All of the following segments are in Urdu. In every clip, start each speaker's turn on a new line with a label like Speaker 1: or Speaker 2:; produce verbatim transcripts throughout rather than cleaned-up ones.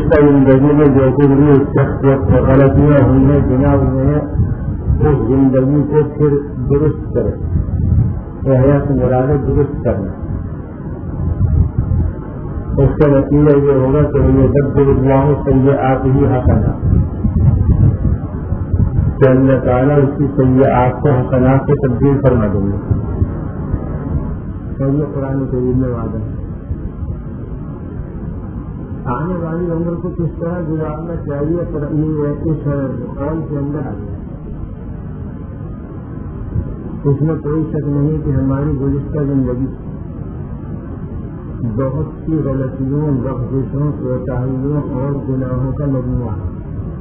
Speaker 1: گزشتہ زندگی میں جو کچھ بھی شخص غلطیاں ہوئی ہیں بنا ہوئے ہیں اس زندگی کو پھر درست کرے. احیا سے مراد درست کرنا. اس کا نتیجہ یہ ہوگا کہ یہ بدل اللہ سیئات ہی حسنات، کہ اللہ تعالیٰ اس کی سیئات کو حسنات سے تبدیل فرما دیں گے. اور یہ قرآن کریم میں وعدہ ہے. آنے والی عمر کو کس طرح گزارنا چاہیے پر اس قول کے اندر آ گیا. اس میں کوئی شک نہیں کہ ہماری گزشتہ زندگی بہت سی غلطیوں، لفظوں، کوتاہیوں اور گناہوں کا مجموعہ ہے.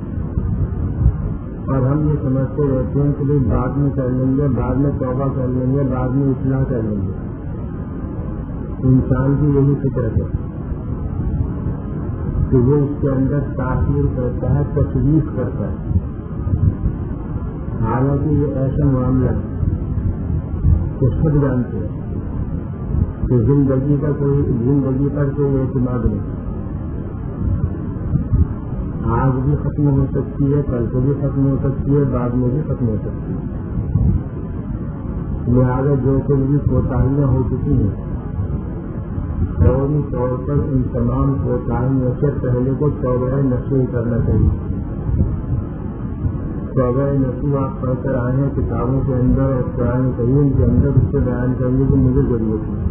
Speaker 1: اور ہم یہ سمجھتے رہتے ہیں کہ بعد میں کر لیں گے، بعد میں توبہ کر لیں گے، بعد میں اصلاح کر لیں گے. انسان کی یہی فطرت ہے کہ وہ اس کے اندر تاثیر کرتا ہے، تشویش کرتا ہے. حالانکہ یہ ایسا معاملہ ہے کہ خود جانتے ہیں کہ زندگی کا کوئی زندگی پر کوئی اعتماد نہیں. آج بھی ختم ہو سکتی ہے، کل کو بھی ختم ہو سکتی ہے، بعد میں بھی ختم ہو سکتی ہے. لہٰذا جو کچھ بھی کوتاہیاں ہو چکی ہیں فوری طور پر ان تمام کوتاہیوں سے پہلے کو توبہ نصوح کرنا چاہیے. توبہ نصوح آپ پڑھ کر آئے ہیں کتابوں کے اندر اور قرآن کریم کے اندر اس سے بیان کرنے کی مجھے ضرورت ہے.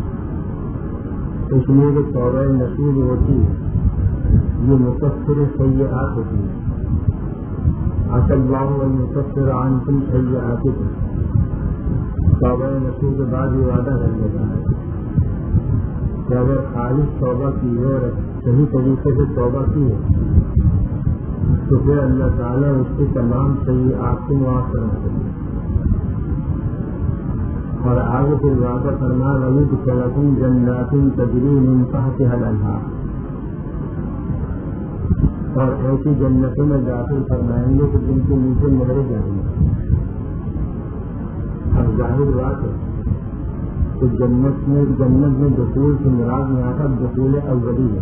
Speaker 1: اس لیے کہ توبہ نصوح جو ہوتی ہے یہ مکفر سیئات ہوتی ہے. عسى الله ان يكفر عنكم سیئاتکم. توبہ نصوح کے بعد یہ وعدہ کر لیتا ہے کہ اگر خالص توبہ کی ہے اور صحیح طریقے سے توبہ کی ہے تو پھر اللہ تعالیٰ اس کی تمام سیئات کو معاف کرنا چاہیے. اور آگے پھر وعدہ فرما وَيُدْخِلْكُمْ جَنَّاتٍ تَجْرِي مِن تَحْتِهَا الْأَنْهَارُ. اور ایسی جنتوں میں داخل فرمائیں گے کہ جن کے نیچے نہریں جائیں گی. اور ظاہر بات ہے کہ جنت میں جنت میں دخول سے مراد یہاں کا دخول اولی ہے،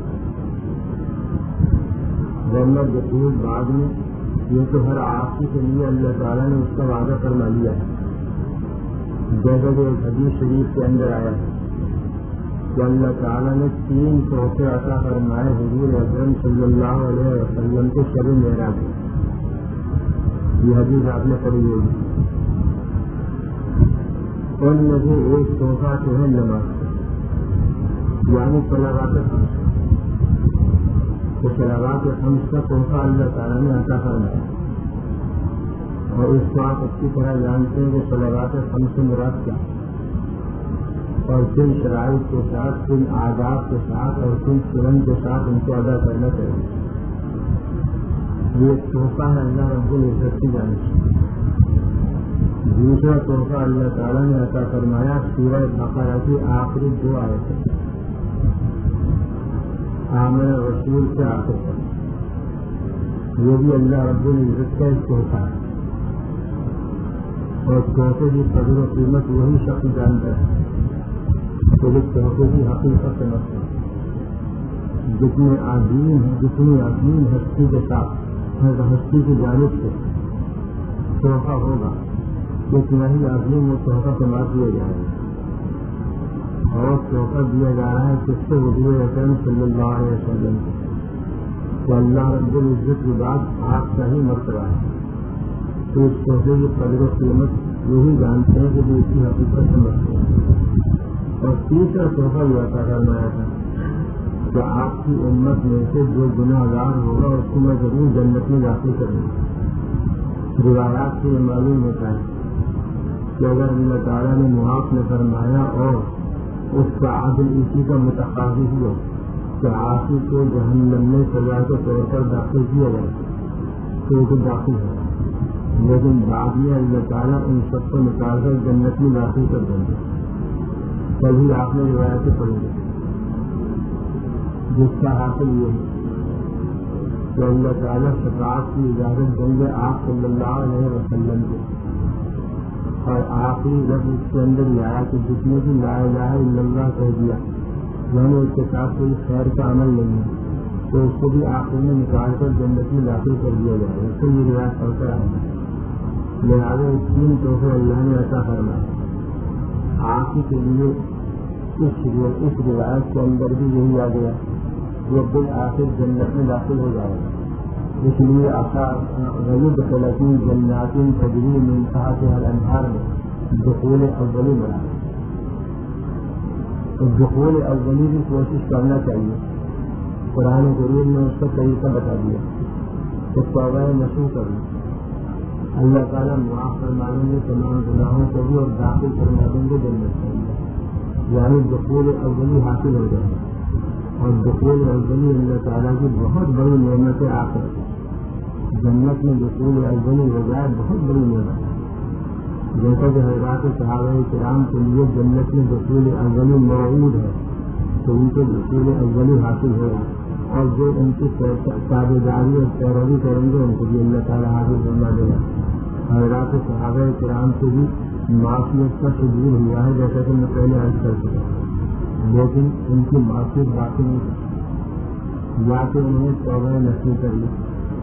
Speaker 1: جنت دخول بعد میں. یہ تو ہر عاصی کے لیے اللہ تعالیٰ نے اس کا وعدہ فرما لیا ہے. جیسا کہ ایک حدیث شریف کے اندر آیا ہے کہ اللہ تعالیٰ نے تین تحفے عطا فرمائے حضور اکرم صلی اللہ علیہ وسلم کو شب معراج. یہ حدیث آپ نے پڑھی ہوگی. ان میں سے ایک تحفہ جو ہے نماز، یعنی صلوات خمس. تو صلوات خمس کا تحفہ اللہ تعالیٰ نے عطا فرمایا. اور اس کو آپ اچھی طرح جانتے ہیں کہ صلوات خمس سے مراد کیا، اور کن شرائط کے ساتھ، کن آداب کے ساتھ اور کن سنن کے ساتھ ان کو ادا کرنا چاہیے. یہ تحفہ ہے اللہ رب العزت کی جانب سے. دوسرا تحفہ اللہ تعالیٰ نے عطا فرمایا سورہ بقرہ کی آخری دو آیتیں آمن رسول کے آخر پر. یہ بھی اللہ رب العزت کا ایک تحفہ ہے. اور تحفے کی قدر و قیمت وہی شخص جانتا ہے تو وہ تحفے کی حقیقت سمجھتا ہے. جتنے عظیم جتنی عظیم ہستی کے ساتھ ہر ہستی کی جانب سے تحفہ ہوگا اتنا ہی عظیم وہ تحفہ سماج دیا جائے گا. اور تحفہ دیا جا رہا ہے کس سے حضور اکرم صلی اللہ علیہ وسلم کو. تو اللہ رب العزت کی بات آپ کا ہی مرتبہ ہے. تو اس تحفے کی قدر و قیمت یہی جانتے ہیں کہ وہ اس کی حقیقت سمجھتے ہیں. اور تیسرا تحفہ یہ عطا فرمایا تھا کہ آپ کی امت میں سے جو گناہ گار ہوگا اس کو میں ضرور جنت میں داخل کروں گا. روایات سے یہ معلوم ہوتا ہے کہ اگر اللہ تعالیٰ نے معاف نہ فرمایا اور اس کا عادل اسی کا متقاضی ہوا کہ عاصی کو جہنم میں سزا کے طور پر داخل کیا جائے تو اسے داخل ہوگا. لیکن بعد میں اللہ تعالیٰ ان سب کو نکال کر جنت میں داخل کر دیں گے. کبھی آپ نے روایتیں پڑھی گی جس کا حاصل یہ ہے کہ اللہ تعالیٰ شفاعت کی اجازت دیں گے آپ صلی اللہ علیہ وسلم کو. اور آخری لفظ اس کے اندر یہ آیا کہ جتنے بھی لا الہ الا اللہ کہہ دیا یعنی اس کے ساتھ کوئی خیر کا عمل نہیں ہے تو اس کو بھی آخر میں نکال کر جنت میں داخل کر دیا جائے گا. تو یہ روایت پڑھتا ہے. لہٰذا اس تین تحفے اللہ نے عطا فرمایا. آپ کے لیے اس اس روایت کے اندر بھی یہی آ گیا وہ بالآخر جنت میں داخل ہو جائے گا. اس لیے غریب خلقی جنات تجری من تحتها الانہار میں دخول اولی بنا. دخول اولی کی کوشش کرنا چاہیے. قرآن کریم نے اس کا طریقہ بتا دیا. تو توبہ نصوح کرنا, اللہ تعالیٰ معاف فرما دیں گے تمام گناہوں کو بھی اور داخل فرما دیں گے جنت کے اندر. یعنی دخول اولی حاصل ہو جائے. اور دخول اولی اللہ تعالیٰ کی بہت بڑی نعمت ہے. آخر جنت میں دخول اولی ہو جائے بہت بڑی نعمت ہے. جیسا کہ حضرات صحابہ کرام کے لیے جنت میں دخول اولی موجود ہے تو ان کو دخول اولی حاصل ہوگا. اور جو ان کی تابع داری اور پیروی کریں گے ان کو بھی اللہ تعالیٰ حاصل کرنا دے گا. حضرات صحابہ کرام سے بھی معافیت کا صدور ہوا ہے جیسا کہ میں پہلے عرض کر چکا, لیکن ان کی معافیت باقی نہیں تھی. یا کہ انہوں نے توبہ نصیب کر لی,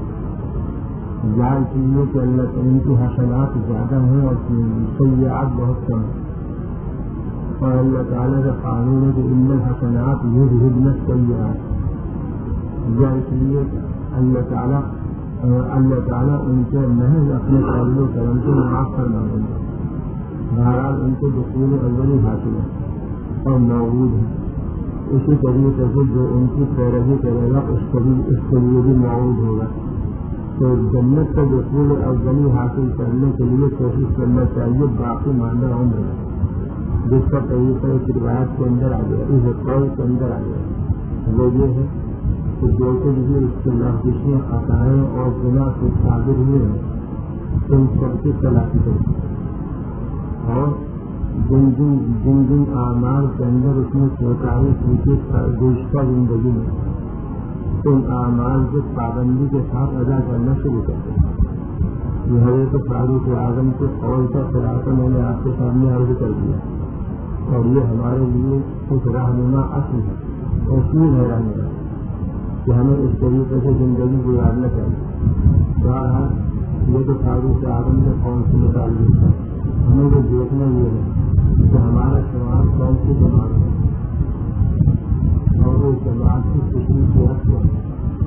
Speaker 1: یا اس لیے کہ اللہ ان کی حسنات زیادہ ہیں اور سیئات بہت کم ہیں. اور اللہ تعالیٰ کا قانون ہے کہ ان الحسنات یذہبن السیئات. یا اس لیے اللہ تعالیٰ اللہ تعالیٰ ان کے محض اپنے فضل و کرم سے معاف فرما دیں گے. بہرحال ان کو دخول اولی حاصل ہے اور موجود ہے. اسی طریقے سے جو ان کی پیروی کرے گا اس کو بھی اس کے لیے بھی موجود ہوگا. تو جنت کا دخول اولی حاصل کرنے کے لیے کوشش کرنا چاہیے باقی ماندہ عمر ہے, جس کا طریقہ اس روایت کے اندر آ گیا, اس قول کے اندر آ گیا. وہ یہ ہے کہ جو کچھ بھی اس کے لفظیں خطائیں اور گناہ سے ثابت ہوئے ہیں ان سب کی تلافی کریں. اور جن جن جن جن اعمال کے اندر اس نے کوتاہی کی تھی گزشتہ زندگی میں ان اعمال کی پابندی کے ساتھ ادا کرنا شروع کر دیں. یہ حضرت فاروق اعظم کے قول کا خلاصہ میں نے آپ کے سامنے عرض کر دیا اور یہ ہمارے لیے کچھ رہنما اصل ہے, اصول ہے رہنما کہ ہمیں اس طریقے سے زندگی گزارنا چاہیے. بہرحال یہ تو فاروق اعظم کے قول سے متعلق ہے. ہمیں جو دیکھنا یہ ہے کہ ہمارا سماج کون سی جماعت ہے اور اس جماعت کی خصوصیات کیا ہے.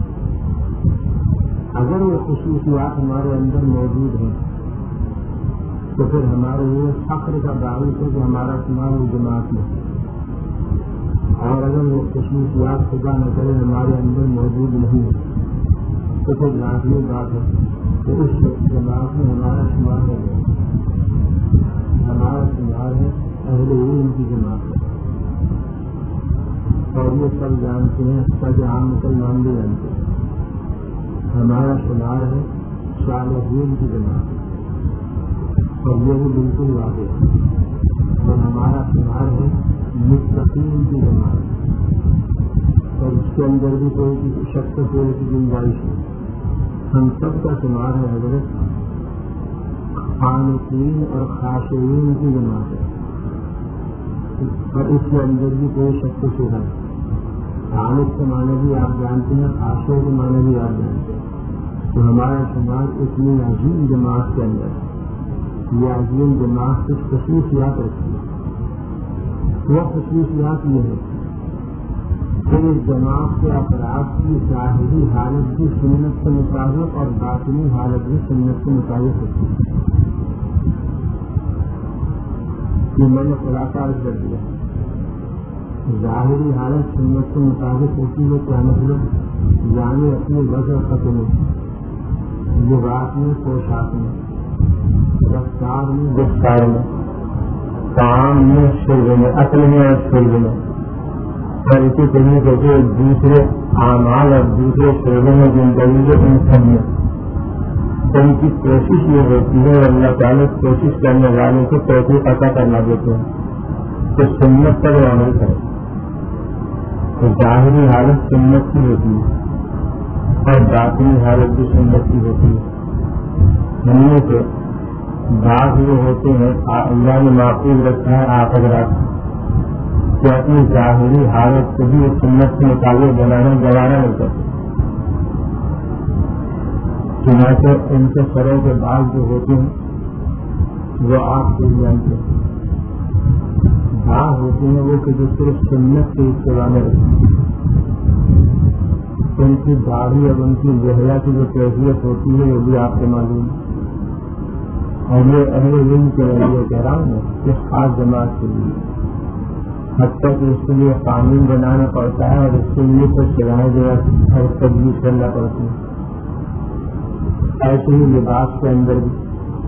Speaker 1: اگر وہ خصوصیات ہمارے اندر موجود ہیں تو پھر ہمارے لیے فخر کا باعث ہے کہ ہمارا سماج اس جماعت میں. اور اگر وہ خصوصیات خدا نہ کرے ہمارے اندر موجود نہیں ہے تو پھر لازمی بات ہے کہ اس جماعت میں ہمارا شمار ہو گیا. ہمارا شمار ہے اہل علم کی جماعت ہے اور یہ سب جانتے ہیں, سب عام مسلمان بھی جانتے ہیں. ہمارا شمار ہے صالحین کی جماعت اور یہ بھی بالکل واضح ہے. اور ہمارا شمار ہے متقین کی جماعت اور اس کے اندر بھی کوئی شک کوئی کی گنجائش ہے. ہم سب کا شمار ہے حضرت قانتین اور خاشعین کی جماعت ہے اور اس کے اندر بھی کوئی شک شبہ ہے. قانت کے معنی بھی آپ جانتے ہیں, خاشع کے معنی بھی آپ جانتے ہیں. تو ہمارا شمار اتنی عظیم جماعت کے اندر ہے. یہ عظیم جماعت کچھ خصوصیات رکھتی ہے. وہ خصوصیات یہ ہے کہ اس جماعت کے افراد کی ظاہری حالت بھی سنت کے مطابق اور باطنی حالت بھی سنت کے مطابق ہوتی ہے. یہ میں نے خلاصہ عرض کر دیا. ظاہری حالت سنت کے مطابق ہوتی ہے کیا مطلب؟ یعنی اپنی وجہ ختم لباس میں, پوشاک میں, رفتار میں, گفتار میں, کام میں, شرب میں, عقل میں اور شرب میں, اور اسی طریقے سے دوسرے اعمال اور دوسرے شعبوں میں زندگی کے ان سب میں ان کی کوشش یہ ہوتی ہے. اللہ تعالیٰ کوشش کرنے والوں کو توفیق عطا کرنا دیتے ہیں کہ سنت پر عمل کرے. تو ظاہری حالت سنت کی ہوتی ہے اور باطنی حالت بھی سنت کی ہوتی ہے. ہم نے تو بعض جو ہوتے ہیں اللہ نے معقول رکھا ہے آپ حضرات کہ اپنی ظاہری حالت کو بھی سنت کے مطابق بنانا گوانا نہیں کرتے. چنانچہ ان کے سروں کے بال جو ہوتے ہیں وہ آپ کو جانتے ہیں، بال ہوتے ہیں وہ کہ جو صرف سنت کے اتباع میں رہتے ہیں، ان کی داڑھی اور ان کی لہیا کی جو کیفیت ہوتی ہے وہ بھی آپ کو معلوم ہے، اور یہ اہل علم کے لیے کہہ رہا ہوں کہ خاص جماعت کے لیے حتیٰ کہ اس کے لیے قانون بنانا پڑتا ہے اور اس کے لیے کچھ سوائے جو ہے اور تجویز کرنا پڑتی ہے۔ ایسے ہی لباس کے اندر بھی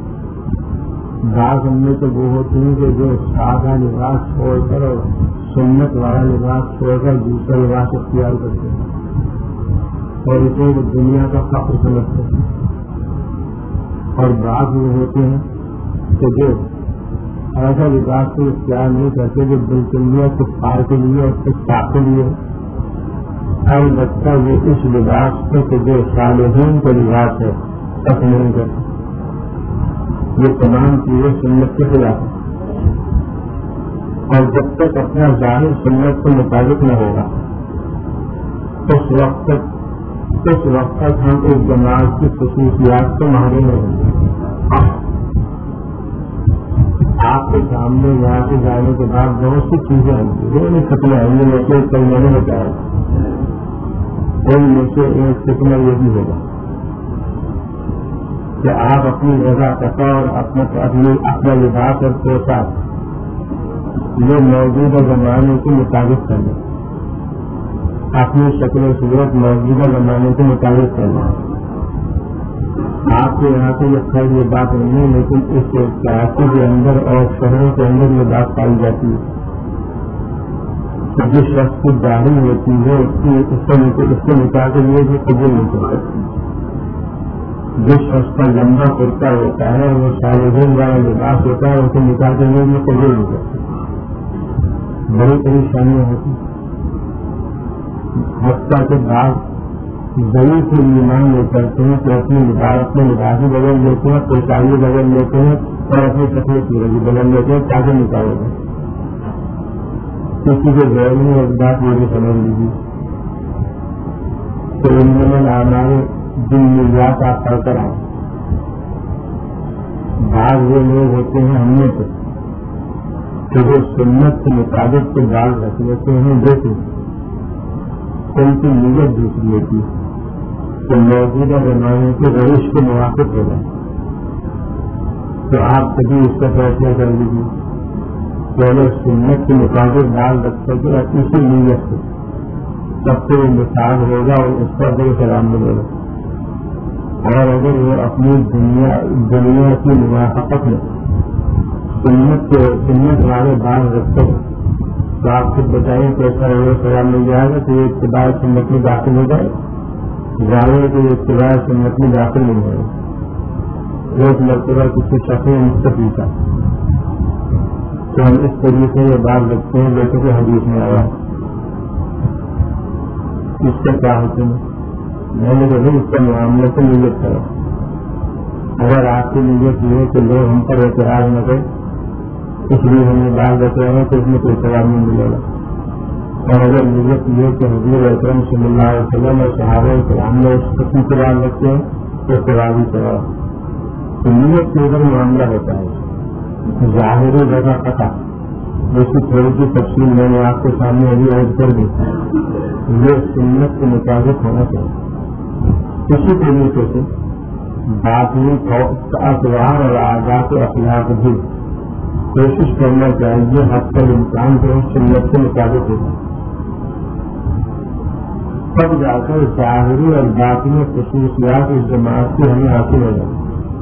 Speaker 1: بعض ہم میں تو وہ ہوتی ہیں کہ جو سادہ لباس چھوڑ کر اور سنت والا لباس چھوڑ کر دوسرا لباس اختیار کرتے ہیں اور اسے وہ دنیا کا فخر سمجھتے ہیں، اور بعض وہ ہوتے ہیں کہ جو ایسا لباس کو اختیار نہیں کرتے جو بالکل کفار کے لیے اور کفار کے لیے، اور بچہ وہ اس لباس کو کہ جو صالحین کا لباس ہے تک نہیں کرتے۔ یہ تمام چیزیں سنت کے خلاف ہیں، اور جب تک اپنا ظاہر سنت کے مطابق نہ ہوگا اس وقت تک اس وقت تک ہم اس جماعت کی خصوصیات سے محروم ہوں گے۔ آپ کے سامنے یہاں سے جانے کے بعد بہت سی چیزیں ہوں گی جو نہیں ختم ہوں گی، جیسے کل میں نے بتایا ان میں سے ایک فتنہ یہ بھی ہوگا کہ آپ اپنی رضا پتا اور اپنا اپنا لباس اور پوشاک یہ موجودہ زمانے کے مطابق کرنا، اپنی شکل و صورت موجودہ زمانے کے مطابق کرنا۔ آپ کے یہاں سے یہ خیر یہ بات نہیں ہے، لیکن اس کراچی کے اندر اور شہروں کے اندر یہ بات پائی جاتی ہے کہ جس شخص کی داڑھی ہوتی ہے اس کی اس کے نکاح کے لیے بھی قبول نہیں کر سکتی، جس شخص کا لمبا کرتا ہوتا ہے وہ صالحین والا لباس ہوتا ہے اسے نکاح کے لیے بھی قبول نہیں کر سکتی، بڑی پریشانیاں ہوتی ہیں۔ حتیٰ کے بعد ضرور سے ایمان یہ کرتے ہیں کہ اپنی لباس اپنے لباسی بدل لیتے ہیں، پوشاکی بدل لیتے ہیں اور اپنی شکل سورجی بدل لیتے ہیں تاکہ نکاح ہو جائے۔ کسی کے غیر میں ایک بات یہ بھی سمجھ لیجیے کہ ان میں ہمارے دن ملیات آپ پڑھ کر آئے، بعض وہ لوگ ہوتے ہیں ہم میں سے کہ وہ سنت کے مطابق کے بال رکھ لیتے ہیں، دیکھیں ان کی نیت دوسری ہوتی ہے کہ موجودہ زمانے کے روش کے موافق ہو جائے، تو آپ کبھی اس کا فیصلہ کر لیجیے کہ اگر سنت کے مطابق بال رکھ سکے اور اسی نیت سے سب سے وہ مثال ہوگا اور اس پر بڑے سلام ملے گا، اور اگر وہ اپنی دنیا دنیا کی موافقت میں سنت کے سنت والے بال رکھتے ہیں تو آپ خود بتائیں کیسا وہ سلام مل جائے گا کہ یہ اتباع سنت میں داخل ہو جائے، ظاہر ہے کہ یہ اتباع سنت میں داخل نہیں ہوگا۔ ایک مرتبہ کسی شخص نے مجھ سے پوچھا تو ہم اس طریقے سے یہ بات رکھتے ہیں جیسے کہ حدیث میں آیا اس سے کیا ہوتے ہیں، میں نے کہا اس کا معاملہ تو نیت کرو، اگر آپ کی نیت یہ ہے کہ لوگ ہم پر اعتراض نہ کریں اس لیے ہم یہ بات رکھ رہے ہیں تو اس میں کوئی ثواب نہیں ملے گا، اور اگر نیت یہ کہ حضور اکرم صلی اللہ علیہ وسلم اور صحابہ کرام نے اس قسم سے بات رکھتے ہیں تو ثواب ہی ثواب، تو نیت کے ادھر معاملہ ہوتا ہے۔ ظاہری جگہ پتہ جس کی تھوڑی سی تفصیل میں نے آپ کے سامنے ابھی عرض کر دی، یہ سنت کے مطابق ہونا چاہیے۔ اسی طریقے سے باطنی اقوال اور عادات و اخلاق بھی کوشش کرنا چاہیے حد تک انسان کو سنت کے مطابق ہوگا، تب جا کر ظاہری اور باطنی خصوصیات اس جماعت کی ہمیں حاصل ہو جائے۔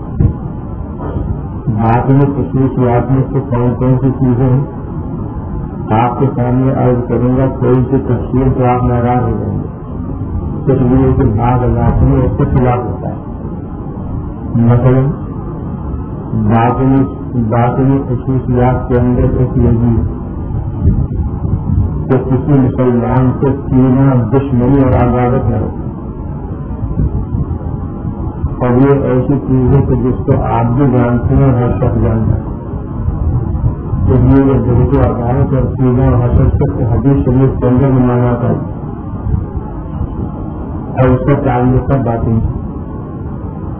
Speaker 1: باطنی خصوصیات میں سے کون کون سی چیزیں ہیں آپ کے سامنے عرض کروں گا، کوئی سی تفصیل تو آپ ناراض ہو جائیں گے، اس لیے کہ بعض علاقوں میں اس کے خلاف ہوتا ہے۔ مثلاً باطنی باطنی خصوصیات کے اندر ایک یہ بھی کہ کسی مسلمان سے کینہ دشمنی اور عداوت نہ ہو، اور یہ ایسی چیز ہے کہ جس کو آپ بھی جانتے ہیں اور ہر شخص جانتا ہے، اس لیے یہ دل کو عداوت اور کینہ اور حسد سے حدیث شریف کے اندر مانا تھا اور اس کا تعلق سب باطنی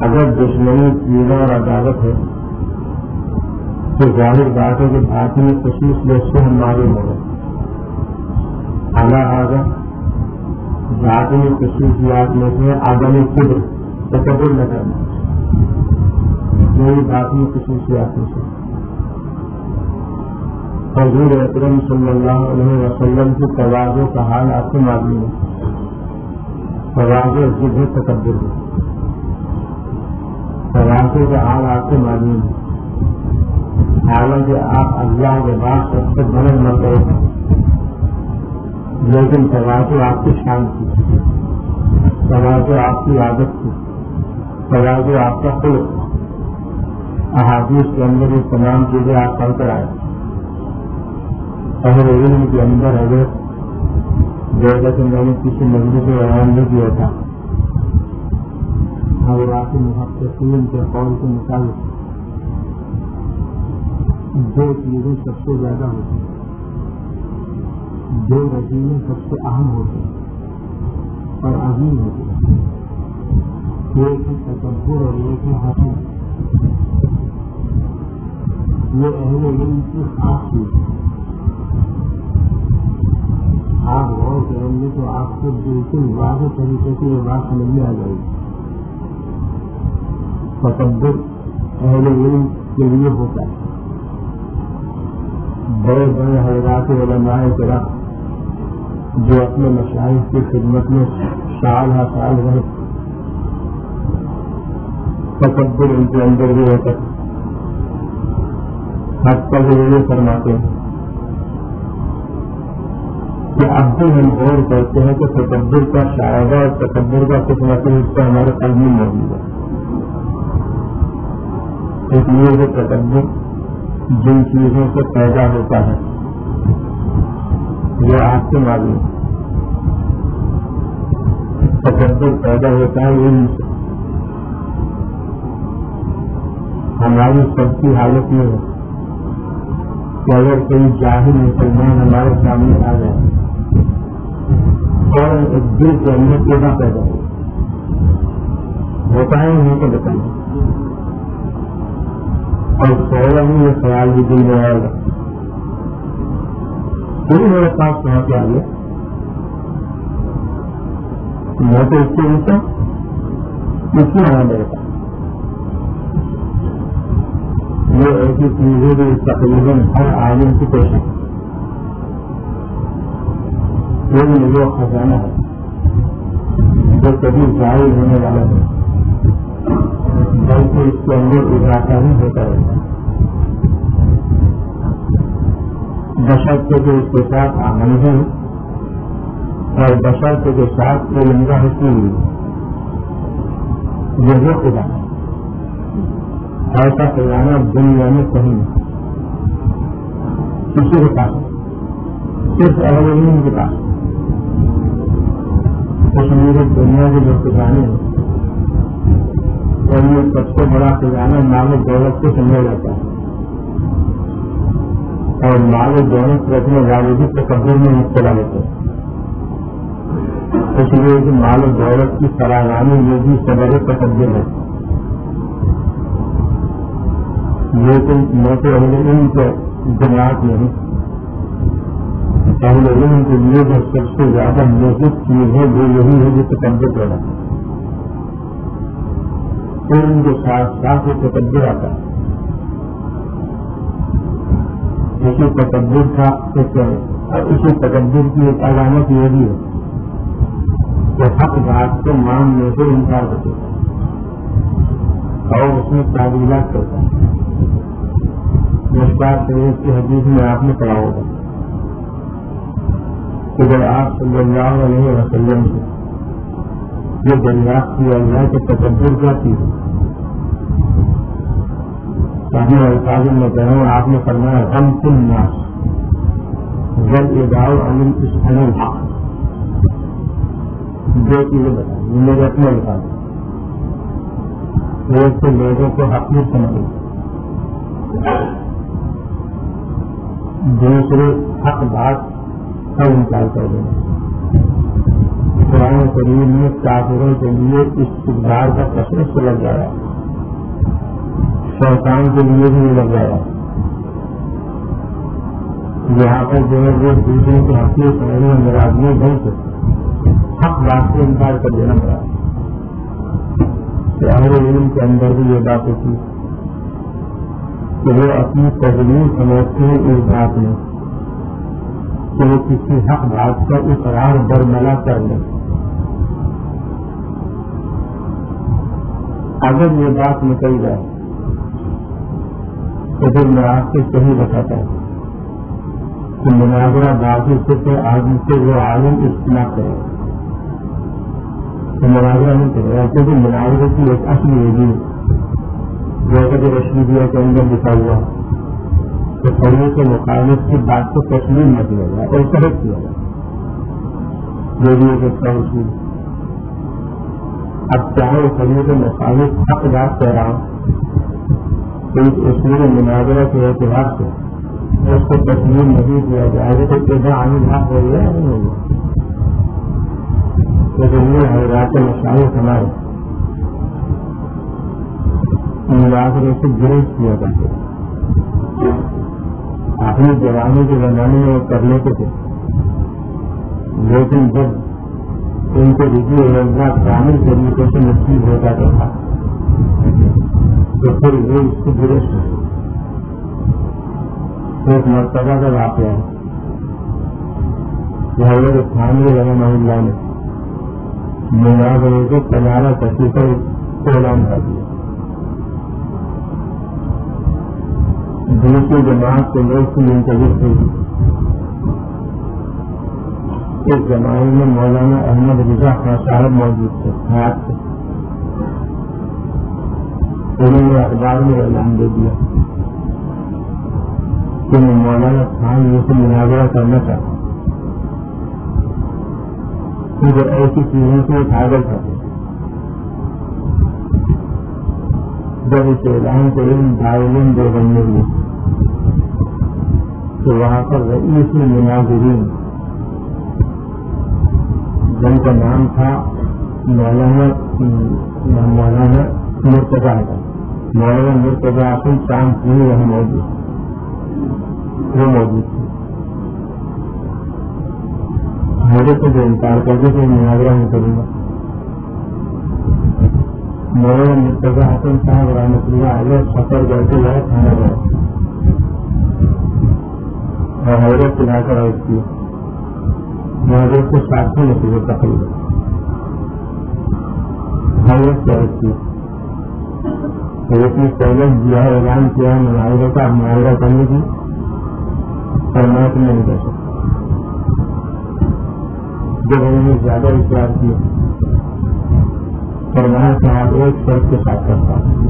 Speaker 1: اگر دشمنی کینہ اور عداوت ہے تو ظاہر بات ہے کہ باطنی خصوصیت سے ہم معلوم ہوگا. اعلیٰ آگا باطنی خصوصیات میں سے عدم کبر تکبر نہ کرنا یہی باطنی خصوصیات میں سے. حضور اکرم صلی اللہ علیہ وسلم کی تواضع کا حال آپ کو معلوم ہے. تواضع ضد ہے تکبر ہے. تواضع کا حال آپ کو معلوم ہے. حالانکہ آپ اللہ کے بعد سب سے بڑے نہ گئے لیکن تواضع آپ کی شان تھی. تواضع آپ کی عادت تھی. تواضع آپ کا خلق. احادیث کے اندر یہ تمام چیزیں آپ پڑھ کر آئے. اہل علم کے اندر اگر جیسا کہ میں نے کسی مجلس سے بیان نہیں کیا تھا حضرات محققین کے قول کے مطابق دو چیزیں سب سے زیادہ ہوتی ہیں. دو رسیلیں سب سے اہم ہوتی ہیں اور عظیم ہوتی ہیں. ایک ہے تکبر اور ایک ہے حسد. یہ اہل علم کی خاص چیز ہے. آپ غور کریں گے تو آپ کو بالکل واضح طریقے سے یہ بات سمجھ میں آ جائے گی. تکبر اہل علم کے لیے ہوتا ہے. بڑے بڑے حضرات علماء کرام جو اپنے مشائخ کی خدمت میں سال ہر سال رہے تکبر ان کے اندر بھی ہوتا ہے. حد تک یہ فرماتے ہیں کہ اب بھی ہم غور کرتے ہیں کہ تکبر کا شائبہ اور تکبر کا کچھ نہ کچھ حصہ ہمارے قلب میں موجود ہے. اس لیے وہ تکبر جن چیزوں سے پیدا ہوتا ہے یہ آپ سے معلوم ہے. تکبر پیدا ہوتا ہے ان سے. ہماری سب کی حالت یہ ہے کہ اگر کوئی جاہل مسلمان ہمارے سامنے آ جائے اور ایک دل کے اندر پیدا پیدا ہو ہوتا ہے انہیں کو بتائیں اور فوراً ہی یہ خیال بھی دل میں آئے گا کوئی میرے پاس کہاں پہ آ گیا میں تو اس کے اوپر اس کی آیا میرے پاس. یہ ایسی چیزیں جو تقریباً ہر عالم کی پیش ہے. یہ مجھے خزانہ ہے جو کبھی ظاہر ہونے والا ہے بلکہ اس کے اندر اضافہ ہی ہوتا رہتا ہے. بشرطے کے اس کے ساتھ آمن ہے اور بشرطے کے ساتھ کوئی نگاہ کی ہوئی یہ وہ خدا ہے. ایسا خزانہ دنیا میں کہیں نہیں کسی کے پاس صرف اہل علم کے پاس. کشمیر دنیا کے جو خزانے ہیں ان میں سب سے بڑا خزانہ مال و دولت کو سمجھا جاتا ہے اور مال و دولت رکھنے والے بھی تکبر میں مبتلا ہوتے ہیں. اس لیے کہ مال و دولت کی فراوانی یہ بھی سبب تکبر ہے. لیکن موٹے اہل علم کے جماعت میں اہل علم کے لیے جو سب سے زیادہ مضبوط چیز ہے وہ یہی ہے جو تکبر پیدا ہے. علم کے ساتھ ساتھ وہ تکبر آتا ہے. اسی تکبر کا ایک اور اسی تکبر کی ایک علامت یہ بھی ہے کہ حق بات کو ماننے سے انکار کرتے اور اس میں تعویلات کرتا ہے. مشکار شریف کی حدیث میں آپ نے پڑھا ہوگا کہ جب آپ صلی اللہ علیہ وسلم سے یہ دریافت کیا گیا کہ تکبر کیا چیز ہے اپنے الفاظ میں کہوں آپ نے فرمایا ہم تم ناس جب یہ داؤ امن اس انل حق دو چیزیں بتائیں میرے اپنے الفاظ ایک تو لوگوں کو حق میں سمجھے دوسرے حق بات کا انکار کر دینا. قرآن کریم میں کافروں کے لیے استقبال کا کثرت سے لگ جایا، شیطان کے لیے بھی یہ لگ جایا. یہاں پر جو ہے وہ دوسرے کے حقیقت سمجھنے میں آدمی بن سکتے حق بات سے انکار کر دینا پڑا. اہل علم کے اندر بھی یہ بات ہوتی کہ وہ اپنی تجلیل سمجھتے ہیں اس بات میں کہ وہ کسی حق بات کا اقرار برملا کر لیں. اگر یہ بات نکل جائے تو پھر میں آپ سے صحیح بتاتا ہوں کہ مناظرہ بازی سے آدمی سے وہ عالم اجتماع کرے تو مناظرہ نہیں کرے گا، کیونکہ مناظرے کی ایک اصل یہ جیسا کہ رشیدیہ کے اندر لکھا ہوا تو پڑھنے کے مخالف کی بات کو تسلیم نہ کیا جائے اور صحت کیا جائے. یہ بھی ایک اچھا اصول. اب چاہے پڑھنے کے مخالف حق بات کہہ رہا ہوں تو اس اصول مناظرہ کے اعتبار سے اس کو تسلیم نہیں کیا جائے تو پیدا آنے حق ہو گیا نہیں ہوگا. یہ حضرات مشاہد ہمارے مناظرے سے گریز کیا کرتے اپنی جوانی کے زمانے میں وہ کر لیتے تھے، لیکن جب ان کو رجوع روزہ کامل طریقے سے نصیب ہوتا تھا تو پھر وہ اس سے گریز کرتے. ایک مرتبہ کا واقعہ ہے کہ حضرت تھانوی رحمہ اللہ نے مناظرے کو کنارہ کسی پر اعلان کر دیا. دوسری جماعت کے لوگ کی منتظر تھے. اس زمانے میں مولانا احمد رضا خان صاحب موجود تھے حیات سے. انہوں نے اخبار میں اعلان دے دیا کہ میں مولانا خان یہ سے مناظرہ کرنا چاہتا ہوں. مجھے ایسی چیزوں سے فائدہ تھا. جب اس اعلان کے علم دارالعلوم دو بننے ہوئے تو وہاں پر رئیس مناظرین جن کا نام تھا مولانا مولانا مرتضیٰ کا مولانا مرتضیٰ حسن چاند بھی وہاں موجود وہ موجود تھے. میرے کو جو انکار کر کے تو مناظرہ نہیں کروں گا. مولانا مرتضیٰ حسن صاحب رحمۃ اللہ علیہ سفر کرتے گئے کھانا گئے اور حضرت سے لا کر عرض کی حضرت کو ساتھی نصیحت تقریر حضرت سے عرض کی حضرت نے پہلے دیا اعلان کیا مناظرہ کا مناظرہ کرنے کی اور میں تم نہیں کر سکتا. جب انہوں نے زیادہ اختیار کیا اور وہاں صاحب ایک شرط کے ساتھ کرتا ہوں.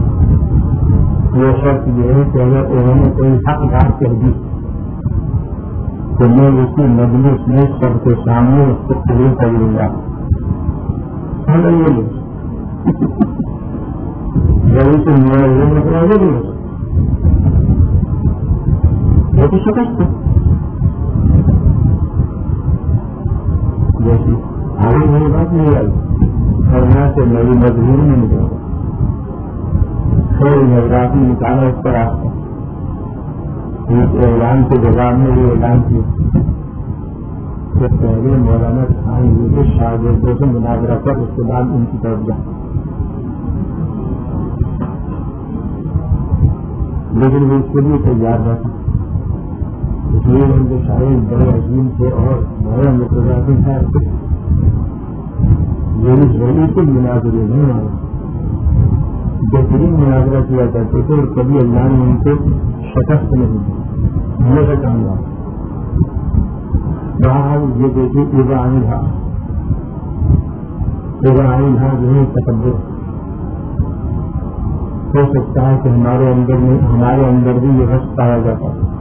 Speaker 1: وہ شرط یہ ہے کہ اگر انہوں نے کوئی حق بات کہہ دی تو میں اسی مجلس میں سب کے سامنے اس کو قبول کر لوں گا. جب اسے میرا مطلب نہیں ہو وہ تو شکست جیسی آگے میری بات نہیں آئی اور میں سے میری مجبوری میں نکلا خیر نظراتی نکالا اس پر آتا ایک اعلان کے جواب میں یہ اعلان کیا کہ پہلے مولانا خان یہ کے شاگردوں سے مناظرہ کر اس کے بعد ان کی طرف جائیں. لیکن وہ اس کے لیے تیار نہ تھا. اس لیے ان کے شاعر بڑے عظیم تھے اور مولانا مرتضیٰ حسن صاحب تھے. یہ ضروری سے مناظرے نہیں آئے بہترین مناظرہ کیا کرتے تھے اور کبھی اللہ نے ان کو شکست نہیں دی. ہمیشہ کامیاب وہاں یہ دیکھیے ابراہیم تھا ابراہیم تھا جو ہے تکبر. ہو سکتا ہے کہ ہمارے اندر میں ہمارے اندر بھی یہ رس پایا جاتا ہے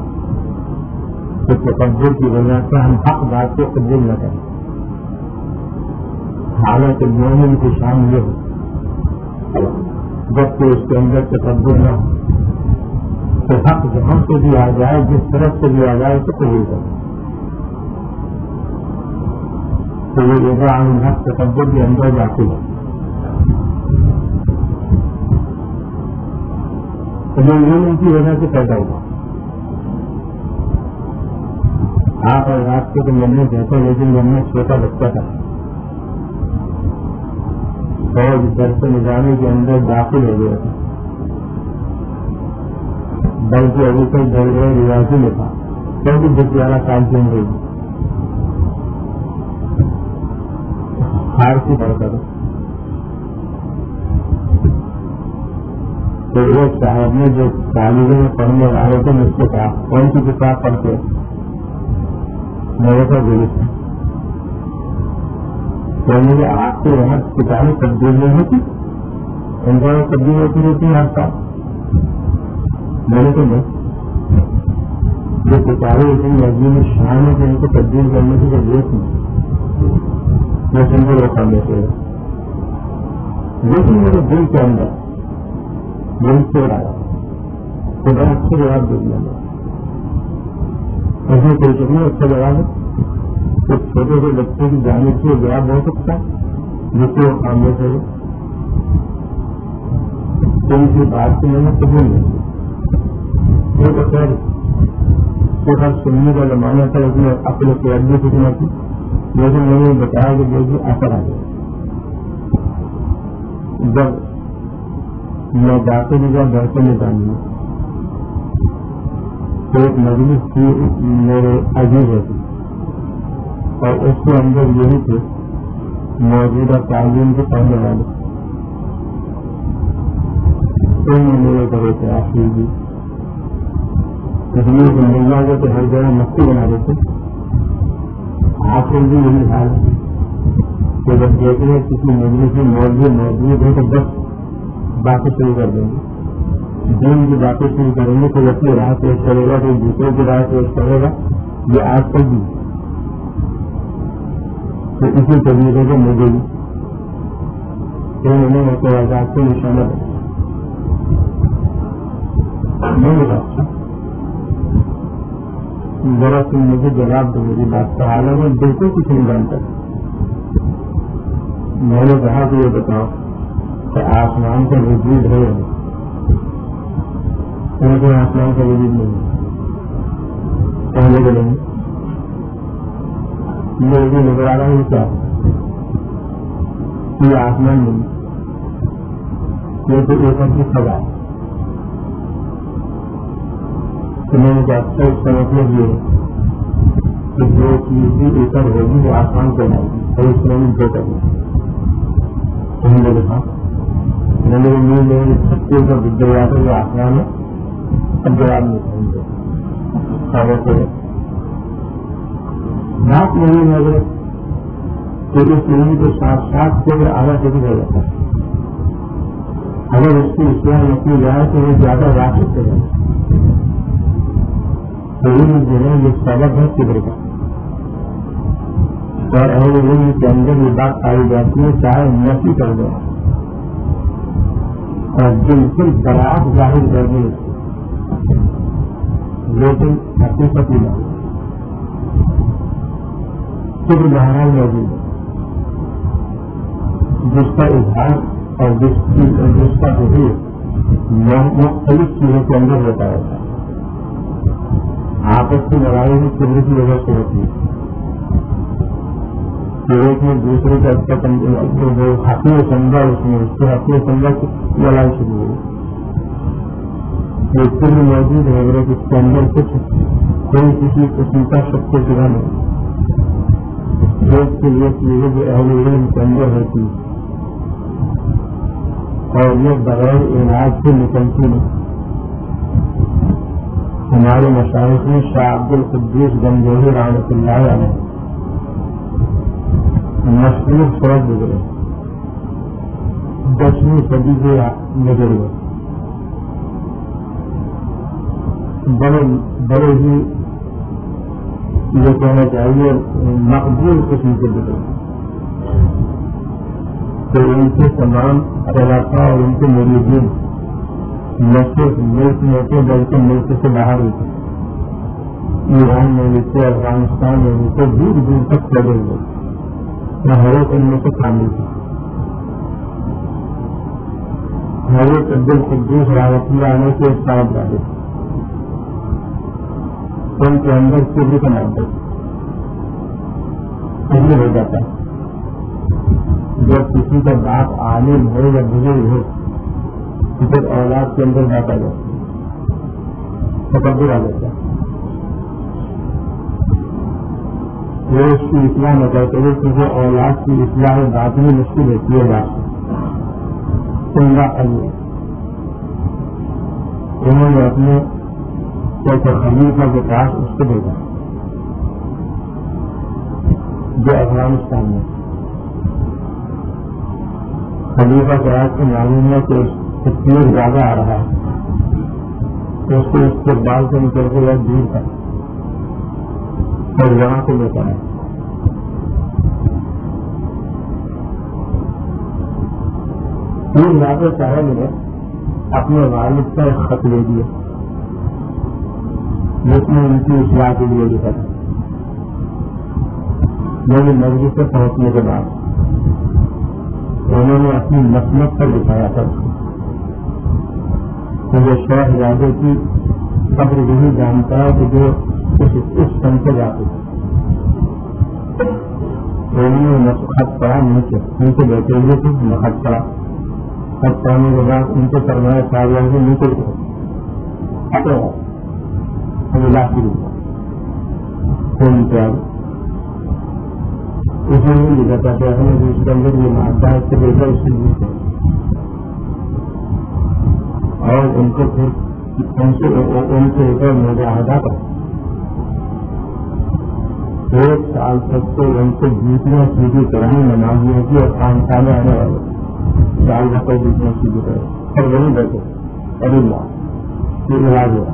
Speaker 1: کہ تکبر کی وجہ سے ہم حق بات کو قبول نہ کریں. حالانکہ مومن کی شان یہ ہو جب کہ اس کے اندر تکبر نہ ہو تو حق جہاں سے بھی آ جائے جس طرف سے بھی آ جائے تو قبول کریں. تو وہ ابراہیم الحق تصور کے اندر داخل ہے. تو یہ علم کی وجہ سے پیدا ہوا. آپ اور رات کو تو میں نے دیکھا, لیکن میں نے چھوٹا بچہ تھا اور درس نظامی کے اندر داخل ہو گیا تھا, بلکہ ابھی تک بڑھ گئے ریاضی میں تھا, تو بھی دس گیارہ سال کی عمر ہوئی, ہار سے پڑھتا تھا. تو ایک صاحب نے جو تعلیمیں میں پڑھنے والے تھے مجھ سے کہا, کون سی کتاب پڑھتے؟ میرے کو گلستان. تو مجھے آپ کے یہاں کتابیں تبدیل نہیں ہوتی, ان کو تبدیل ہوتی رہتی ہیں ہر سال. میں نے تو نہیں, یہ کتابیں اتنی عظیم شان ہے کہ ان کو تبدیل کرنے کی ضرورت نہیں, میں سمجھے وہ کرنے سے. لیکن میرے دل کے اندر دل سے آیا تو بڑا اچھا جواب دے دیا. ایسے کوئی کتنا اچھا جواب ہے, ایک چھوٹے سے بچے کی جانب سے جواب ہو سکتا ہے جس سے وہ سامنے سے ان کی بات سے میں نے قبول نہیں. وہ تو خیر صرف سننے کا زمانہ تھا, اس نے اپنے پیار بھی سکنا تھی, لیکن میں نے بتایا کہ دیکھیے اثر آ گیا. جب میں جاتے بھی جب برتن میں جانوں تو ایک مجلس تھی میرے عزیز ہوتی, اور اس کے اندر یہی تھے موجودہ تعلیم کے پڑھنے والے. تو میں میرے گھرے سے آخری دی, اس لیے زندگیاں کو تو ہر جگہ مستی بنا دیتے. آخر بھی یہی حال ہے کہ جب دیکھ رہے کسی مجلس میں موجود موجود ہے تو بس باتیں شروع کر دیں گے, دین کی باتیں شروع کریں گے, کوئی اپنی راہ پیش کرے گا, کوئی دوسروں کی راہ پیش کرے گا. یہ آج تک بھی تو اسی طریقے سے مجھے بھی انہوں نے تو آزاد سے نشانہ نہیں بتا ذرا تم مجھے جواب دو میری بات کا. حال میں بالکل کچھ نہیں جانتا. میں نے کہا کہ یہ بتاؤ کہ آسمان کا وجود ہے, لیکن آسمان کا وجود نہیں پہلے کے نہیں. میں بھی نظر آ رہا ہوں کیا یہ آسمان نہیں, یہ تو ایک کی سزا ہے. تو میں نے کہا اس کا مطلب یہ کہ جو چیز بھی ایکڑ ہوگی وہ آسمان کو لائے گی, اور اس میں دو کریں گے. ہم نے دیکھا میں نے نیو میرے چھتے کا جواب ہے وہ آسمان ہے, اب جواب نہیں کریں گے. بات نہیں ہے کہ اس نہیں کے ساتھ ساتھ سے اگر آگا سے بھی ہو جاتا ہے, اگر اس کی اصلاح نکلی جائے تو وہ زیادہ رات سے جائے. تو علم جو ہے یہ سبب ہے کبر کا, اور اہل علم کے اندر یہ بات پائی جاتی ہے چاہے نفی کر دیں اور بالکل برات ظاہر کر دیں, لیکن حقیقت ہی نہیں کبر بہرحال موجود ہے, جس کا اظہار اور جس کی جس کا ظہور مختلف چیزوں کے اندر ہوتا ہے. آپس کی لڑائی بھی کبر کی وجہ سے ہوتی ہے. ایک میں دوسرے کا جو حقیق سمجھا اس میں اس کے حقیق سمجھا کی لڑائی شروع ہوئی. یہ کبر موجود ہے اگر اس کے اندر کچھ کوئی کسی قسم کا شک کے سوا نہیں. ایک کے لیے چیزیں جو اہل علم کے اندر ہوتی اور یہ بغیر علاج سے نکلتی نہیں. ہمارے مشائخ میں شاہ عبد القدوس گنگوہی رحمۃ اللہ علیہ مشہور سڑک گزرے, دسویں صدی کے نظر ہوئے, بڑے بڑے ہی یہ کہنا چاہیے مقبول قسم کے گزرے. تو ان کے تمام علاقہ اور ان کے مریضین نہ صرف ملک میں ہوتے بلکہ ملک سے باہر ہوتے, ایران میں ہوتے, افغانستان میں ہوتے, دور دور تک پھیلے ہوئے. حضرت ان میں سے شامل تھی. حضرت عبد القدوس رحمۃ اللہ علیہ کے استاد والے ان کے اندر کبھی کا نام کبھی ہو جاتا ہے. جب کسی کا باپ عالم ہو یا بزرگ ہو تو پھر اولاد کے اندر بات آ جاتا ہے، تکبر آ جاتا ہے. وہ اس کی اصلاح نہ کرتے ہوئے کیونکہ اولاد کی اصلاح بات میں مشکل ہوتی ہے. بات انہوں نے اپنے خلیفہ کے پاس اس کو بھیجا جو افغانستان میں خلیفہ کے رات کو معلوم ہے کہ اتنے زیادہ آ رہا ہے تو اس کو اس کے بال سے نکل کے بہت دور تھا اور یہاں سے لے کر آئے. یہ ناظر صاحب نے اپنے والد کا ایک خط لے دیا جس میں ان کی اصلاح کے لیے لکھا تھا. میری مسجد سے پہنچنے کے بعد انہوں نے اپنی مسلط پر دکھایا تھا کہ وہ شہزادے کی قبر یہی جانتا ہے کہ جو اس سن سے جاتے تھے. انہوں نے خط پڑھا نیچے نیچے بیٹھے ہوئے تھے. میں خط پڑھا. خط پڑھنے کے بعد ان کو سرمایہ صاحب سے نیچے اسے نہیں لکھا تھا کہ ہمیں جو اس کے اندر یہ مادہ ہے اس سے بیٹھا اس سے نیچے اور ان کو پھر ان سے ان سے اوپر مجاہدہ کر ایک سال تک تو ان کو جیتنا سیدھی طرح نمازیوں کی اور کام کھانے آنے والے سال بھر جیتنا سیدھی طرح اور وہیں بیٹھے ابھی اللہ یہ علاج ہوا.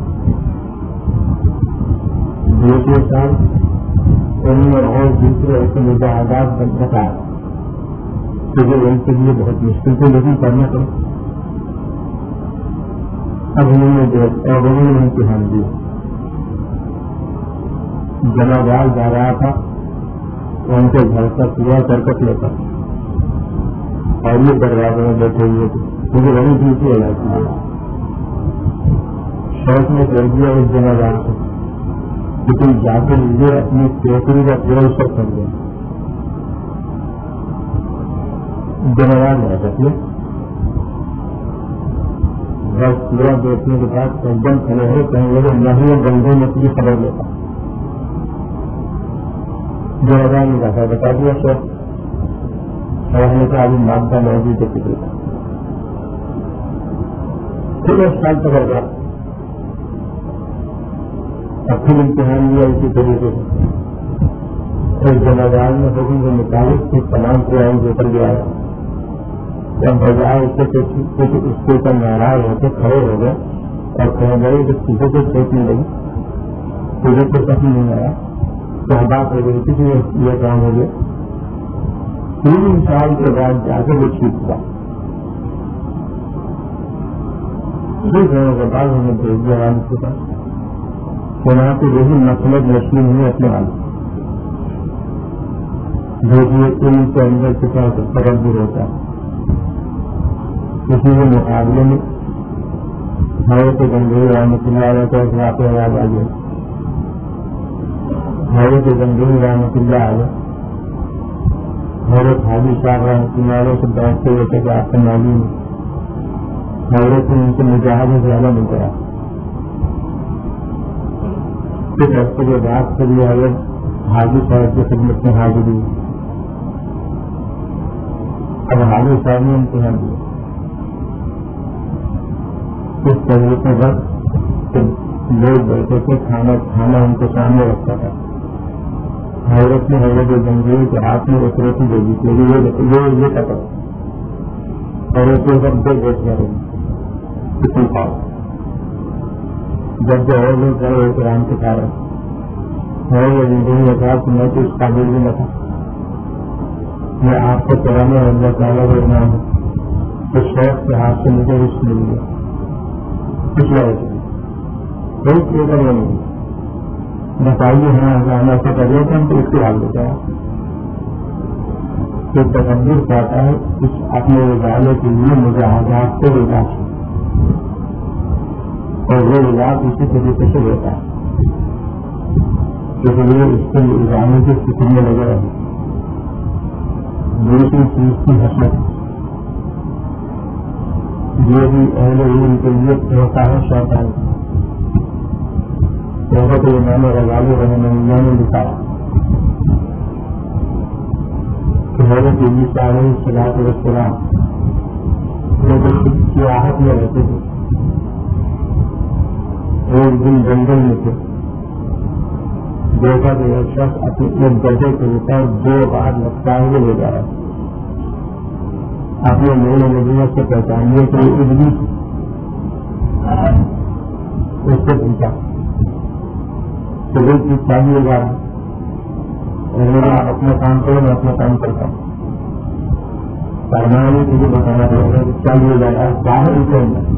Speaker 1: دوسرے سال انہوں نے اور دوسرے ایسے مجاہدات بتایا کہ جو ان کے لیے بہت مشکل تھے لیکن کرنا پڑے. اب انہوں نے اور انہوں نے امتحان دیا. جنابال جا رہا تھا ان کے گھر کا پورا کرکٹ لیتا اور یہ دروازے میں بیٹھے ہوئے تھے مجھے بڑی دوسری علاقی ہے. شوق نے کر دیا اس جنابال سے لیکن جا کے لیے اپنی چوکری کا پورا سب کر دیا. جنابال رہ سکتے بس پورا دیکھنے کے بعد ایک دم کھڑے ہو کہیں لوگ نہیں گندے مچھلی خبر لیتا. جنابال نے کہا بتا دیا سر پڑھنے کا ابھی مادہ موجود ہے کسی کا پھر ایک سال پکڑ گیا. اب پھر امتحان لیا اسی طریقے سے ایک جنابال نے حکم کے مطابق پھر تمام قرآن کے اوپر گیا جب بجائے اس سے کچھ اس کے اوپر ناراض ہوتے کھڑے ہو گئے اور کہیں گئے کہ کسی کو سوچنے لگی تجھے تو کہیں نہیں آیا تو بات ہو گئی تھی کہ یہ کام ہو گیا. تین سال کے بعد جا کے وہ ٹھیک ہوا. ٹھیک ہونے کے بعد ہمیں بھیج دیا رام کے پاس وہاں پہ یہی مسلط مشین ہوئی اپنے والے دیکھیے ان کے اندر کتنا تکبر ہوتا ہے. کسی کے مقابلے میں حضرت گنگوئی رحمۃ اللہ علیہ کا ایک واقعہ یاد آ گیا. حضرت گنگوئی رحمۃ اللہ علیہ حضرت حاجی صاحب رحمۃ اللہ علیہ سے بیٹھتے ہوئے تھے کہ آپ کو معلوم ہے حضرت ان سے مجاہد زیادہ نہیں کرا. کچھ ہفتے کے بعد پھر یہ حضرت حاجی صاحب کی خدمت میں حاضری. اب حاجی صاحب نے امتحان دیا اس طریقے پر لوگ بیٹھے تھے کھانا کھانا ان کے سامنے رکھتا تھا. حضرت نے حضرت گنگوئی کے ہاتھ میں ایک روٹی دے دی تھی یہ یہ پکڑ اور ایک سب دو بیٹھ رہے کتنی پاؤ جب جو اور لوگ کرے ایک رام کے کھا رہے حضرت گنگوئی نے کہا کہ میں تو اس قابل بھی نہ تھا. میں آپ کو چلانے اللہ تعالیٰ کا نام ہوں تو شوق کے ہاتھ سے مجھے رشت مل گیا کچھ وجہ سے کوئی پیپر نہیں بتائیے ہمیں ہم ایسا کر رہے تھے ہم تو اس کے حال دیتا ہے کہ تکبر کہتا ہے اس اپنے رضالے کے لیے مجاہدات کو لیتا ہے اور وہ رضاط اسی طریقے سے لیتا ہے اس لیے اس کے اضافے کے فکر میں لگے رہے دوسری چیز کی حسرت یہ بھی اہل علم کے لیے ہوتا ہے شیطان جیسا کہ امام غزالی رحمہ اللہ نے لکھا کہ حضرت عیسیٰ علیہ الصلوۃ والسلام جب سیاحت میں رہتے تھے ایک دن جنگل میں تھے دیکھا کہ ایک شخص اپنے ایک گدے کے اوپر دو بار لٹکائے ہوئے لے جا رہا ہے اپنے مول مدینہ سے پہچاننے کے لیے ابلی تھی اس سے پوچھا تو وہ چیز چاہیے جا رہا اور میرا اپنا کام کرو میں اپنا کام کرتا ہوں فرمایا تجھے بتانا پڑے گا کہ چاہیے جا رہا ہے باہر کے اندر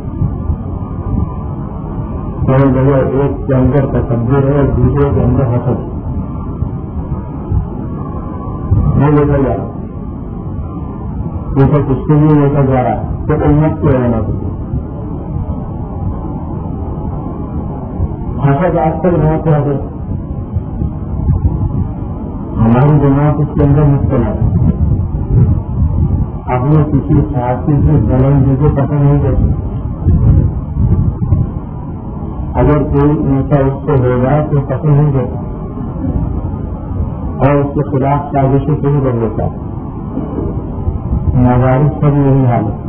Speaker 1: دونوں جگہ ایک کے اندر تصور ہے اور دوسرے کے اندر حسد میں لے کر جا رہا ہوں جیسا کس کے لیے لے کر جا رہا ہے تو امت کو رہنا چاہیے حسد آج تک بہت ہے ہماری جماعت اس کے اندر مشکل ہے اپنے کسی ساتھی سے بلند کو پسند نہیں کرتی اگر کوئی ایسا اس کو ہو جائے تو پسند نہیں کرتا اور اس کے خلاف سازشیں شروع کر دیتا ہے مدارس کا بھی یہی حال ہے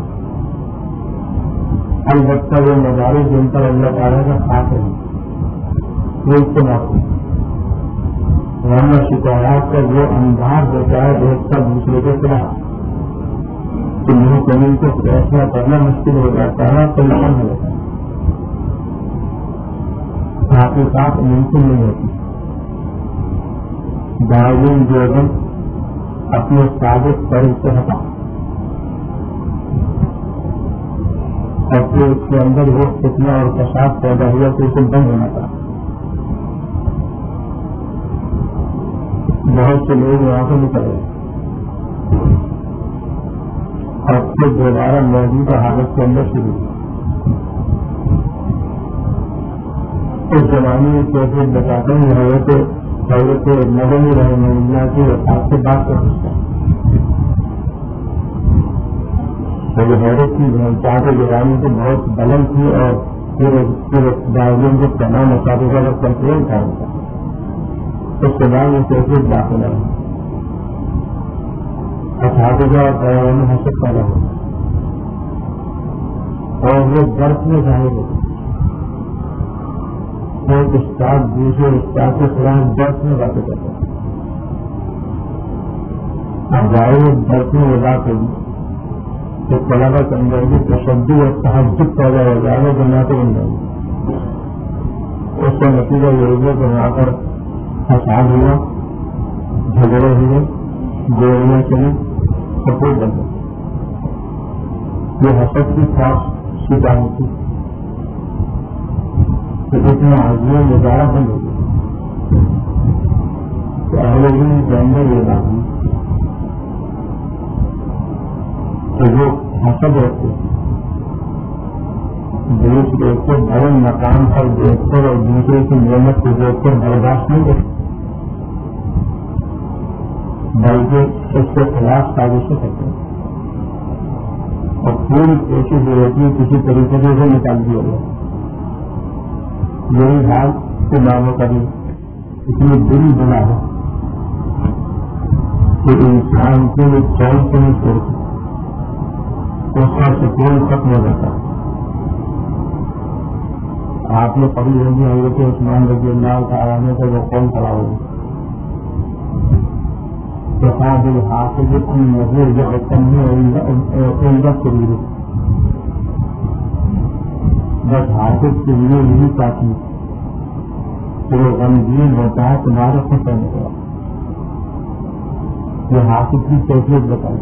Speaker 1: البتہ وہ مدارس جن پر اللہ تعالیٰ کا خاص ہے وہ اس سے معافی ورنہ شکایات کا وہ انداز ہوتا ہے ایک کا دوسرے کے خلاف کہ نہیں زمین کو فیصلہ کرنا مشکل ہو جاتا ہے تو نقصان ہو جاتا ہے تحقیقات ممکن نہیں ہوتی دارالعلوم دیوبند اپنے ثابت فرض سے ہٹا اور پھر اس کے اندر وہ فتنہ اور فساد پیدا ہوا تو اسے بند ہونا تھا بہت سے لوگ یہاں سے نکل گئے اور پھر دوبارہ موجودہ حالت کے اندر شروع اس زمانے میں کیسے بتاتے ہیں حضرت حضرت مدنی رحمہ اللہ کی وفات سے بات کر سکتا ہے حضرت کی چاہتے گرانی تو بہت بلند تھی اور پھر دارالعلوم کے تمام اساتذہ کا کنٹرول تھا اس کے بعد وہ کیسے داخل ہے اساتذہ اور طیاروں میں حسد پیدا ہو اور وہ برف میں ظاہر ہوتے ایک استاد دوسرے استاد کے خلاف درس میں باتیں کرتے ہیں اب ظاہر درس میں یہ بات ہوگی کہ طلبہ کے اندر بھی تشدد اور تحجد پیدا ہو جائے گا جماعتیں بن جائیں گی اس کا نتیجہ یہ ہوگا کہ وہاں پر فساد ہوا جھگڑے ہوئے گولیاں چلی سپورٹ بن گئے یہ حسد کی خاص شکایت ہوتی کہ اتنا عظیم مظاہرہ بند ہو گیا کہ اہل علم کے اندر یہ بات ہے کہ وہ حسد رکھتے دوسرے کو بڑے مقام پر دیکھ کر اور دوسرے کی نعمت کو دیکھ کر برداشت نہیں کرتے بلکہ اس کے خلاف سازشیں کرتے ہیں اور پوری کوشش جو ہوتی ہے کسی طریقے سے اسے نکال دیا گیا یہی حال کے ناموں کا بھی اتنی بری بنا ہے کہ انسان کو وہ چین سے نہیں چھوڑتی اس کا سکون ختم ہو جاتا ہے آپ نے پڑھی ہوگی حضرت عثمان رضی اللہ تعالیٰ کا وہ کون پڑا ہوگا کتاب الحافظ النظیر جو عمدہ قریب بس حافظ کے لیے یہی کافی کہ وہ غمگین ہوتا ہے تمہارے سے پہلے ہوا یہ حافظ کی کیفیت بتائی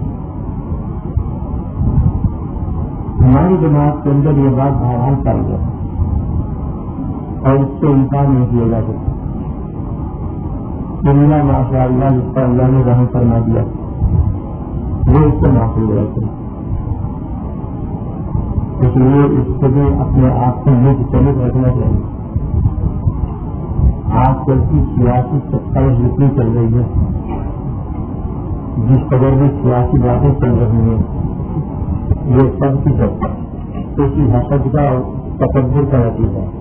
Speaker 1: ہماری جماعت کے اندر یہ بات بہرحال پائی گئی اور اس سے انکار نہیں کیا جا سکتا دنیا ماشاء اللہ جس پر اللہ نے رحم فرما دیا وہ اس سے محفوظ رہتے ہیں. اس لیے اس سے بھی اپنے آپ کو مجتمع رکھنا چاہیے. آج کل کی سیاسی ستائیں جتنی چل رہی ہے، جس قدر بھی سیاسی باتیں چل رہی ہیں، یہ سب کی سب کسی حسد کا اور تکبر کا نتیجہ ہے.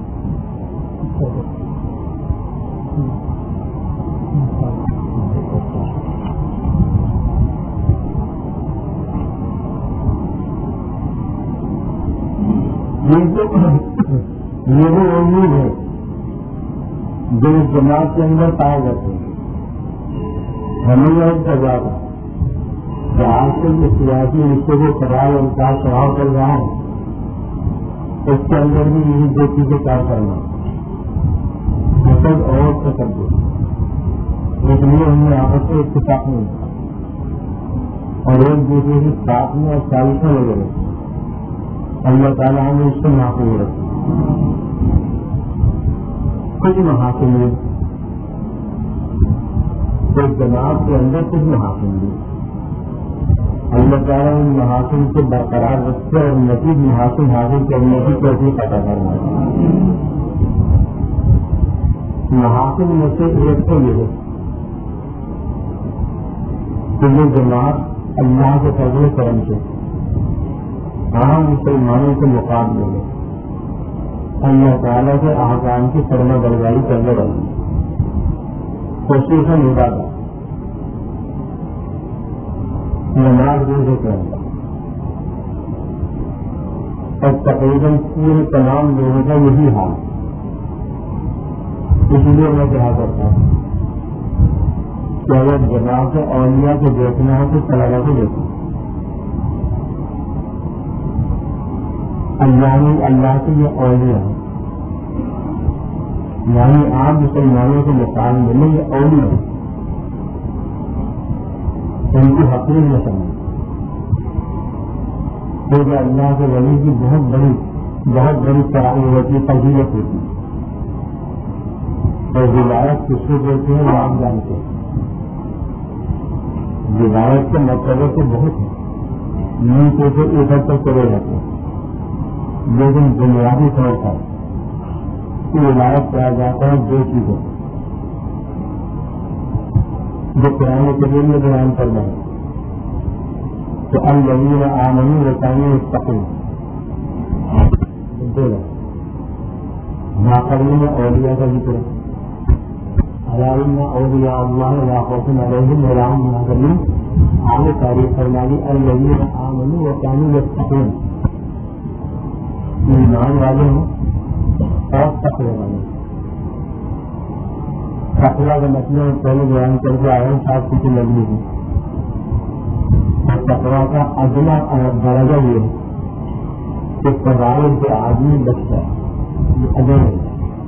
Speaker 1: یہ وہ امید ہے جو اس جماعت کے اندر پائے جاتے ہیں. ہمیں یہ سزا تھا کہ آج کل کے سیاسی رشتے کو خراب اور کا چڑھاؤ کر رہا ہے، اس کے اندر بھی یہی دو چیزیں کار کرنا، حسد اور تکبر. اس لیے ہم نے آپس سے اتفاق نہیں کیا اور ایک دوسرے کی ساتھ میں اور سازشیں وغیرہ اللہ تعالیٰ نے اس سے محفوظ رکھی. کچھ محاسن ہوئے تو جماعت کے اندر کچھ محاسن ہوئے، اللہ تعالیٰ ان محاسن کو برقرار رکھتے اور مزید محاسن حاصل کرنے کی توفیق عطا فرمائے. محاسن میں سے ایک تو یہ ہے کہ یہ جماعت اللہ کے فضل کرم سے عام مسلمانوں کے مقابلے میں اللہ تعالیٰ کے احکام کی فرما برداری کرنے والی خصوصاً عبادت نماز روزے کے اندر اور تقریباً پورے تمام لوگوں کا یہی حال. اس لیے میں کہا کرتا ہوں کہ اگر جماعت اولیاء کو دیکھنا ہے تو طلبا کو دیکھنا. اللہ نے اللہ کے یہ اولیاء ہیں، یعنی عام مسلمانوں کے مقابلے میں یہ اولیاء ہیں، ان کی حقیقت میں سمجھ کیونکہ اللہ کے ولی کی بہت بڑی بہت بڑی ترائی ہوتی فضیلت ہوتی ہے. اور روایت کس کو بولتے ہیں وہ آپ جانتے ہیں. روایت کے مطلب تو بہت ہے، نیچے سے اوپر تک چلے جاتے ہیں، لیکن بنیادی طور پر روایت کیا جاتا ہے دو چیزیں جو قرآن کریم میں بیان کرنا ہے کہ الذین آمنوا وکانوا یتقون. ناقرین اولیاء کا ذکر ہے. الا ان اولیاء اللہ لا خوف علیہم ولا هم يحزنون. آگے تعریف فرمائی الذین آمنوا وکانوا یتقون، ایمان والے ہیں اور تقوی والے. تقوی کا مطلب پہلے بیان کر کے آئے صاحب کسی لگنی ہے. اور تقوی کا ادنا درجہ یہ ہے کہ فضائل سے آدمی بچتا ہے، یہ ادب ہے.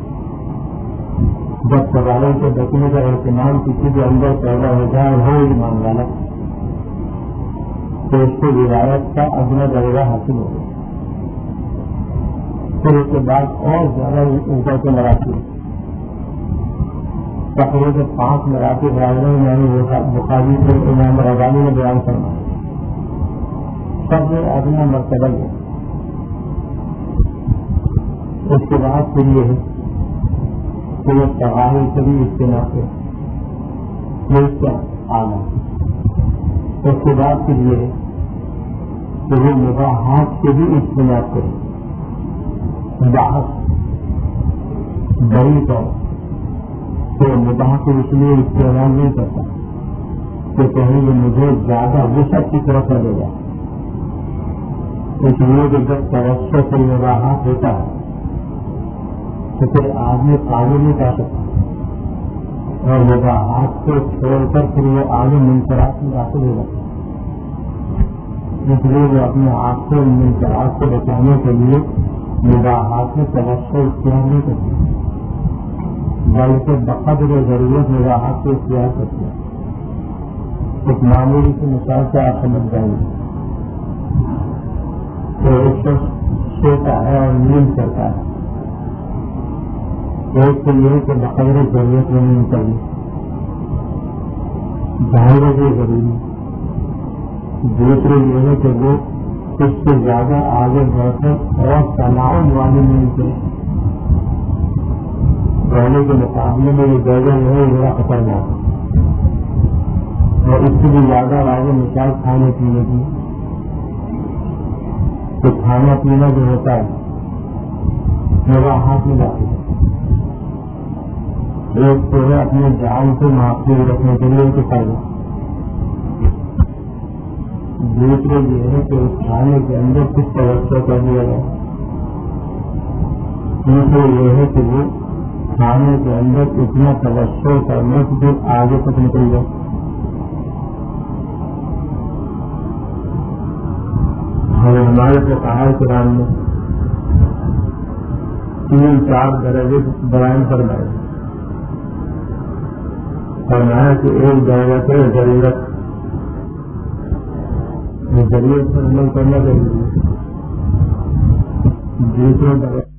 Speaker 1: جب فضائل سے بچنے کا اہتمام کسی کے اندر پیدا ہوتا ہے وہ ایمان والا تو اس کو روایت کا ادنا درجہ حاصل ہوگا. پھر اس کے بعد اور زیادہ اوپر کے مراکز تقریباً کے پانچ مراکز راجوں میں نے بخاری سے امام غزالی نے بیان کرنا سب سے اپنا مرتبہ ہے. اس کے بعد پھر یہ ہے کہ وہ تغاہی سے بھی اجتناب ہے، وہ اس کا اعلیٰ. اس کے بعد پھر یہ ہے کہ وہ مباحات سے بھی اجتناب کرے. بحث بڑی طور تو مباح کو اس لیے استعمال نہیں کرتا کہ کہیں یہ مجھے زیادہ وسعت کی طرف لگے گا. اس لیے کہ جب توسط سے مباحات ہوتا ہے تو پھر آدمی آگے نہیں جا سکتا اور مباحات کو چھوڑ کر پھر وہ آگے منکرات میں داخل ہو جاتا ہے. اس لیے وہ اپنے آپ کو منکرات کو بچانے کے لیے مباحات میں توسط اختیار نہیں کرتے بلکہ بقدر ضرورت مباحات کو اختیار کرتے ہیں. ایک معمولی کی مثال سے آپ سمجھ جائیں گے تو ایک شخص سوتا ہے اور نیند کرتا ہے. ایک تو یہ کہ بقدر ضرورت میں نیند کرنی ظاہر ہے ضروری دوسرے یہ ہے کہ وہ اس سے زیادہ آگے بڑھ کر اور تناؤ والے ملتے ہیں. پہلے کے مقابلے میں یہ جگہ جو ہے بڑا خطرناک اور اس سے بھی زیادہ آگے مثال کھانے پینے کی. تو کھانا پینا جو ہوتا ہے میرا ہاتھ میں لاتے ہیں. ایک تو ہے اپنے جان کو محفوظ رکھنے کے لیے ان کو فائدہ. دوسرے یہ ہے کہ اس کھانے کے اندر کچھ توجہ کر دیا جائے. تیسرے یہ ہے کہ وہ کھانے کے اندر اتنا توجہ کرنا کہ جو آگے تک نکل جائے. اور ہمارے فقہائے کرام میں تین چار درجے بیان فرمائے. فرمایا کہ ایک درجہ سے ضرورت ضرورت پر عمل کرنا ضروری ہے. دوسرے درجے